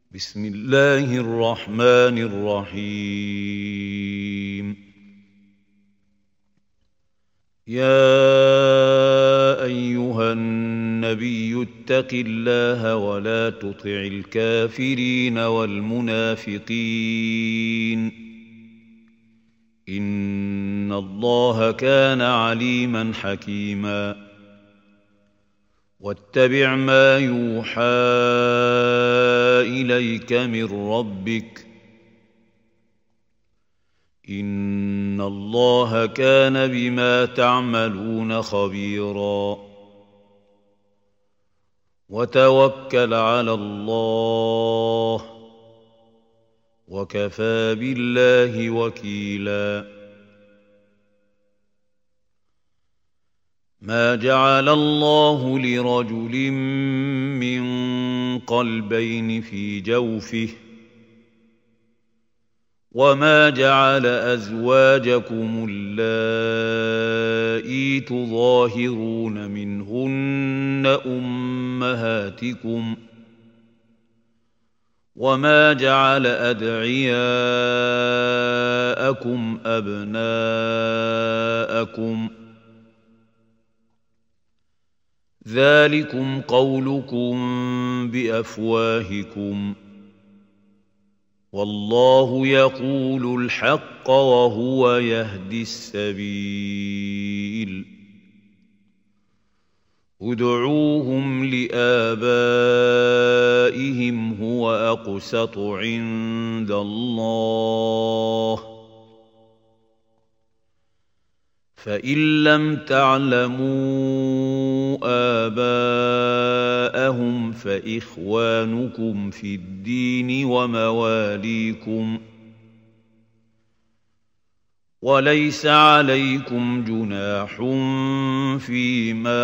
بسم الله الرحمن الرحيم. يا أيها النبي اتق الله ولا تطع الكافرين والمنافقين إن الله كان عليما حكيما. واتبع ما يوحى إليك من ربك إن الله كان بما تعملون خبيرا. وتوكل على الله وكفى بالله وكيلا. ما جعل الله لرجل من قلبين في جوفه وما جعل أزواجكم اللائي تظاهرون منهن أمهاتكم وما جعل أدعياءكم أبناءكم ذلكم قولكم بأفواهكم والله يقول الحق وهو يهدي السبيل. ادعوهم لآبائهم هو أقسط عند الله فإن لم تعلموا آباءهم فإخوانكم في الدين ومواليكم وليس عليكم جناح فيما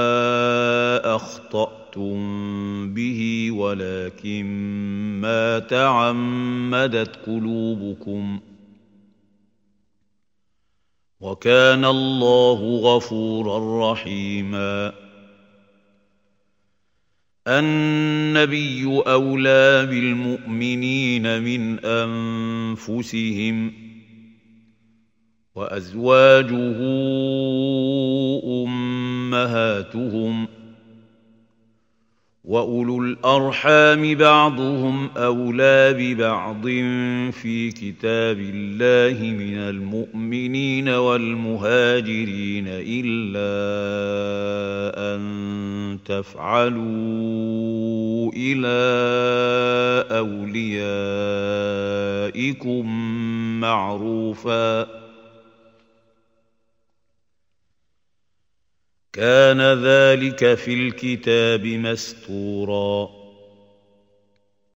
أخطأتم به ولكن ما تعمدت قلوبكم وكان الله غفورا رحيما. النبي أولى بالمؤمنين من أنفسهم وأزواجه أمهاتهم وأولو الأرحام بعضهم أولى ببعض في كتاب الله من المؤمنين والمهاجرين إلا أن تفعلوا إلى أوليائكم معروفا كان ذلك في الكتاب مستورا.